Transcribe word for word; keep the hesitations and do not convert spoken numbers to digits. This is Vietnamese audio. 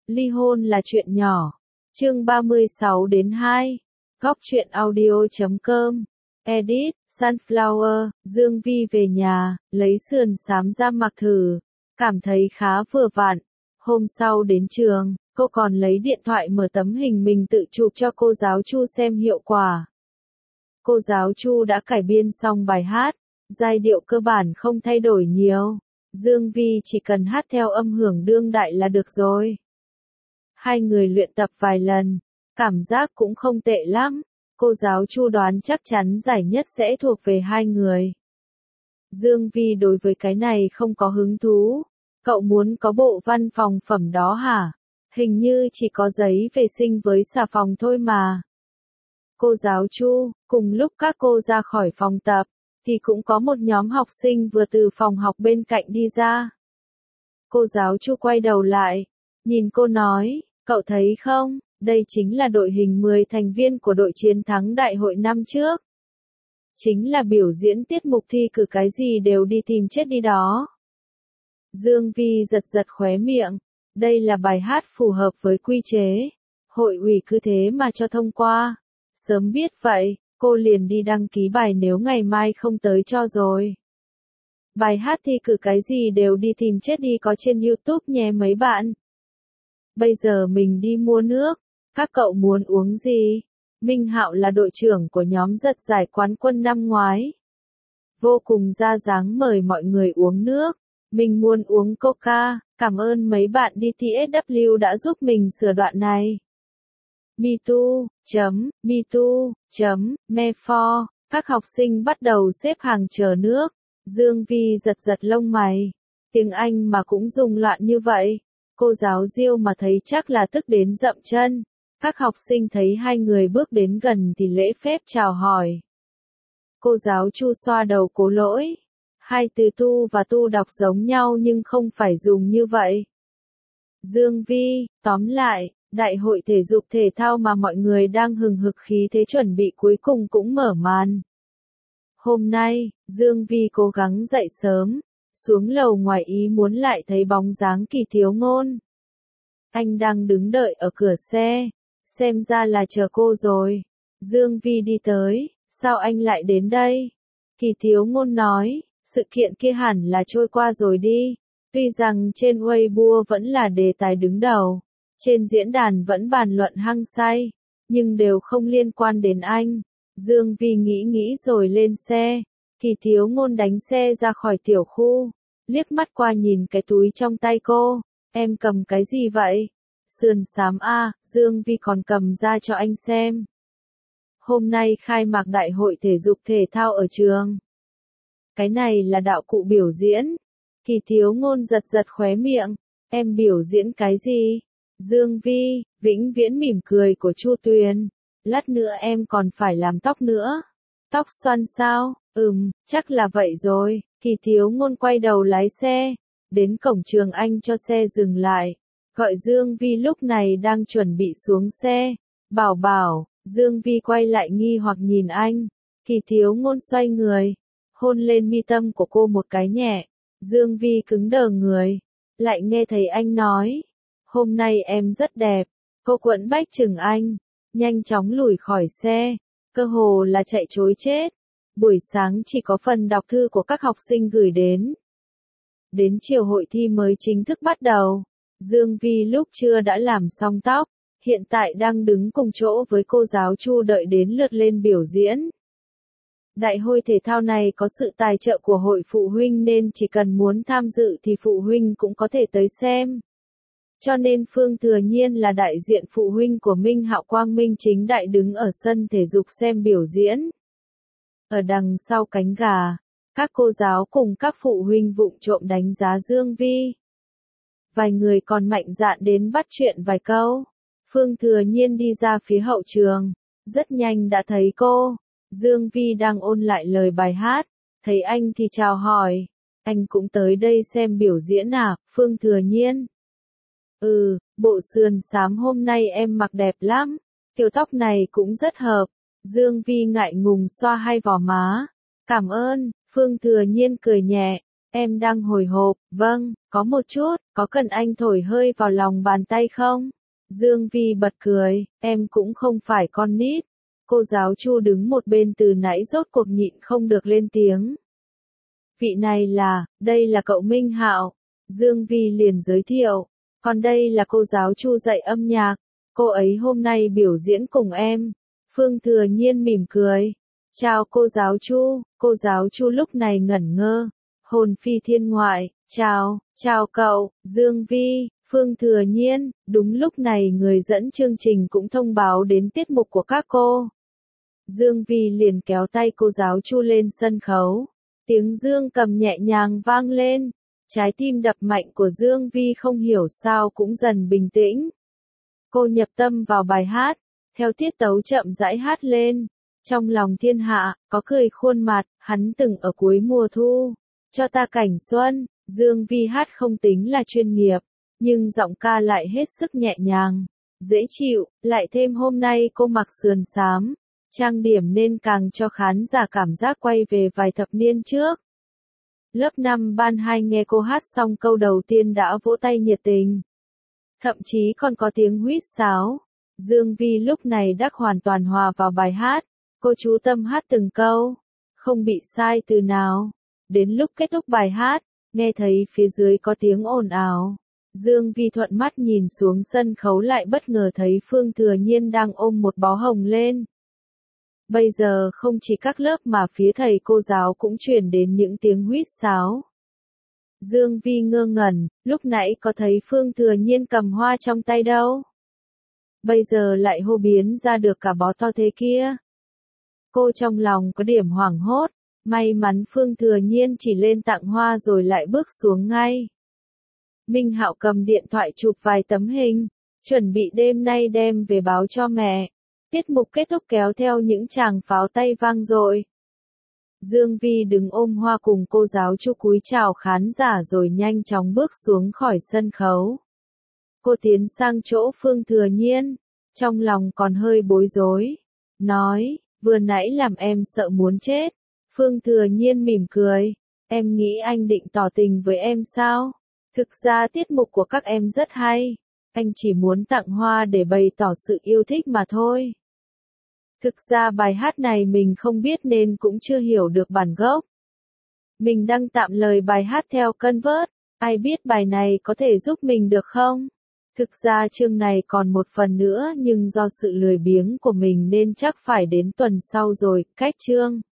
Ly hôn là chuyện nhỏ. Chương ba mươi sáu đến hai. Góc truyện audio chấm com. Edit, Sunflower, Dương Vi về nhà, lấy sườn xám ra mặc thử. Cảm thấy khá vừa vặn. Hôm sau đến trường, cô còn lấy điện thoại mở tấm hình mình tự chụp cho cô giáo Chu xem hiệu quả. Cô giáo Chu đã cải biên xong bài hát, giai điệu cơ bản không thay đổi nhiều. Dương Vi chỉ cần hát theo âm hưởng đương đại là được rồi. Hai người luyện tập vài lần, cảm giác cũng không tệ lắm. Cô giáo Chu đoán chắc chắn giải nhất sẽ thuộc về hai người. Dương Vi đối với cái này không có hứng thú. Cậu muốn có bộ văn phòng phẩm đó hả? Hình như chỉ có giấy vệ sinh với xà phòng thôi mà. Cô giáo Chu, cùng lúc các cô ra khỏi phòng tập, thì cũng có một nhóm học sinh vừa từ phòng học bên cạnh đi ra. Cô giáo Chu quay đầu lại, nhìn cô nói, cậu thấy không, đây chính là đội hình mười thành viên của đội chiến thắng đại hội năm trước. Chính là biểu diễn tiết mục thi cử cái gì đều đi tìm chết đi đó. Dương Vi giật giật khóe miệng, đây là bài hát phù hợp với quy chế. Hội ủy cứ thế mà cho thông qua. Sớm biết vậy, cô liền đi đăng ký bài nếu ngày mai không tới cho rồi. Bài hát thi cử cái gì đều đi tìm chết đi có trên YouTube nhé mấy bạn. Bây giờ mình đi mua nước, các cậu muốn uống gì? Minh Hạo là đội trưởng của nhóm giật giải quán quân năm ngoái. Vô cùng ra dáng mời mọi người uống nước. Mình muốn uống Coca, cảm ơn mấy bạn đi tê ét vê đã giúp mình sửa đoạn này. Me too, chấm, me too, chấm, me for, các học sinh bắt đầu xếp hàng chờ nước. Dương Vi giật giật lông mày. Tiếng Anh mà cũng dùng loạn như vậy. Cô giáo Diêu mà thấy chắc là tức đến dậm chân. Các học sinh thấy hai người bước đến gần thì lễ phép chào hỏi. Cô giáo Chu xoa đầu cố lỗi. Hai từ tu và tu đọc giống nhau nhưng không phải dùng như vậy. Dương Vi, tóm lại, đại hội thể dục thể thao mà mọi người đang hừng hực khí thế chuẩn bị cuối cùng cũng mở màn. Hôm nay, Dương Vi cố gắng dậy sớm, xuống lầu ngoài ý muốn lại thấy bóng dáng Kỳ Thiếu Ngôn. Anh đang đứng đợi ở cửa xe, xem ra là chờ cô rồi. Dương Vi đi tới, sao anh lại đến đây? Kỳ Thiếu Ngôn nói, sự kiện kia hẳn là trôi qua rồi đi. Tuy rằng trên Weibo vẫn là đề tài đứng đầu, trên diễn đàn vẫn bàn luận hăng say, nhưng đều không liên quan đến anh. Dương Vi nghĩ nghĩ rồi lên xe. Kỳ Thiếu Ngôn đánh xe ra khỏi tiểu khu, liếc mắt qua nhìn cái túi trong tay cô. Em cầm cái gì vậy? Sườn xám a, Dương Vi còn cầm ra cho anh xem. Hôm nay khai mạc đại hội thể dục thể thao ở trường. Cái này là đạo cụ biểu diễn. Kỳ Thiếu Ngôn giật giật khóe miệng. Em biểu diễn cái gì? Dương Vi, vĩnh viễn mỉm cười của Chu Tuyền. Lát nữa em còn phải làm tóc nữa. Tóc xoăn sao? Ừm, chắc là vậy rồi. Kỳ Thiếu Ngôn quay đầu lái xe. Đến cổng trường anh cho xe dừng lại. Gọi Dương Vi lúc này đang chuẩn bị xuống xe. Bảo bảo, Dương Vi quay lại nghi hoặc nhìn anh. Kỳ Thiếu Ngôn xoay người, hôn lên mi tâm của cô một cái nhẹ. Dương Vi cứng đờ người. Lại nghe thấy anh nói. Hôm nay em rất đẹp. Cô quẫn bách chừng anh. Nhanh chóng lùi khỏi xe. Cơ hồ là chạy trối chết. Buổi sáng chỉ có phần đọc thư của các học sinh gửi đến. Đến chiều hội thi mới chính thức bắt đầu. Dương Vi lúc trưa đã làm xong tóc. Hiện tại đang đứng cùng chỗ với cô giáo Chu đợi đến lượt lên biểu diễn. Đại hội thể thao này có sự tài trợ của hội phụ huynh nên chỉ cần muốn tham dự thì phụ huynh cũng có thể tới xem. Cho nên Phương Thừa Nhiên là đại diện phụ huynh của Minh Hạo quang minh chính đại đứng ở sân thể dục xem biểu diễn. Ở đằng sau cánh gà, các cô giáo cùng các phụ huynh vụng trộm đánh giá Dương Vi. Vài người còn mạnh dạn đến bắt chuyện vài câu. Phương Thừa Nhiên đi ra phía hậu trường, rất nhanh đã thấy cô. Dương Vi đang ôn lại lời bài hát, thấy anh thì chào hỏi. Anh cũng tới đây xem biểu diễn à, Phương Thừa Nhiên? Ừ, bộ sườn xám hôm nay em mặc đẹp lắm, kiểu tóc này cũng rất hợp. Dương Vi ngại ngùng xoa hai vò má. Cảm ơn, Phương Thừa Nhiên cười nhẹ. Em đang hồi hộp, vâng, có một chút, có cần anh thổi hơi vào lòng bàn tay không? Dương Vi bật cười, em cũng không phải con nít. Cô giáo Chu đứng một bên từ nãy rốt cuộc nhịn không được lên tiếng. Vị này là, đây là cậu Minh Hạo. Dương Vi liền giới thiệu, còn đây là cô giáo Chu dạy âm nhạc, cô ấy hôm nay biểu diễn cùng em. Phương Thừa Nhiên mỉm cười. Chào cô giáo Chu, cô giáo Chu lúc này ngẩn ngơ. Hồn phi thiên ngoại, chào, chào cậu, Dương Vi, Phương Thừa Nhiên. Đúng lúc này người dẫn chương trình cũng thông báo đến tiết mục của các cô. Dương Vi liền kéo tay cô giáo Chu lên sân khấu. Tiếng dương cầm nhẹ nhàng vang lên. Trái tim đập mạnh của Dương Vi không hiểu sao cũng dần bình tĩnh. Cô nhập tâm vào bài hát, theo tiết tấu chậm rãi hát lên. Trong lòng thiên hạ, có cười khuôn mặt, hắn từng ở cuối mùa thu. Cho ta cảnh xuân, Dương Vi hát không tính là chuyên nghiệp, nhưng giọng ca lại hết sức nhẹ nhàng, dễ chịu, lại thêm hôm nay cô mặc sườn xám, trang điểm nên càng cho khán giả cảm giác quay về vài thập niên trước. Lớp năm ban hai nghe cô hát xong câu đầu tiên đã vỗ tay nhiệt tình. Thậm chí còn có tiếng huýt sáo. Dương Vi lúc này đã hoàn toàn hòa vào bài hát, cô chú tâm hát từng câu, không bị sai từ nào. Đến lúc kết thúc bài hát, nghe thấy phía dưới có tiếng ồn ào. Dương Vi thuận mắt nhìn xuống sân khấu lại bất ngờ thấy Phương Thừa Nhiên đang ôm một bó hồng lên. Bây giờ không chỉ các lớp mà phía thầy cô giáo cũng truyền đến những tiếng huýt sáo. Dương Vi ngơ ngẩn, lúc nãy có thấy Phương Thừa Nhiên cầm hoa trong tay đâu. Bây giờ lại hô biến ra được cả bó to thế kia. Cô trong lòng có điểm hoảng hốt, may mắn Phương Thừa Nhiên chỉ lên tặng hoa rồi lại bước xuống ngay. Minh Hạo cầm điện thoại chụp vài tấm hình, chuẩn bị đêm nay đem về báo cho mẹ. Tiết mục kết thúc kéo theo những tràng pháo tay vang dội. Dương Vi đứng ôm hoa cùng cô giáo Chu cúi chào khán giả rồi nhanh chóng bước xuống khỏi sân khấu. Cô tiến sang chỗ Phương Thừa Nhiên, trong lòng còn hơi bối rối. Nói, vừa nãy làm em sợ muốn chết. Phương Thừa Nhiên mỉm cười, em nghĩ anh định tỏ tình với em sao? Thực ra tiết mục của các em rất hay, anh chỉ muốn tặng hoa để bày tỏ sự yêu thích mà thôi. Thực ra bài hát này mình không biết nên cũng chưa hiểu được bản gốc. Mình đăng tạm lời bài hát theo Convert, ai biết bài này có thể giúp mình được không? Thực ra chương này còn một phần nữa nhưng do sự lười biếng của mình nên chắc phải đến tuần sau rồi, cách chương.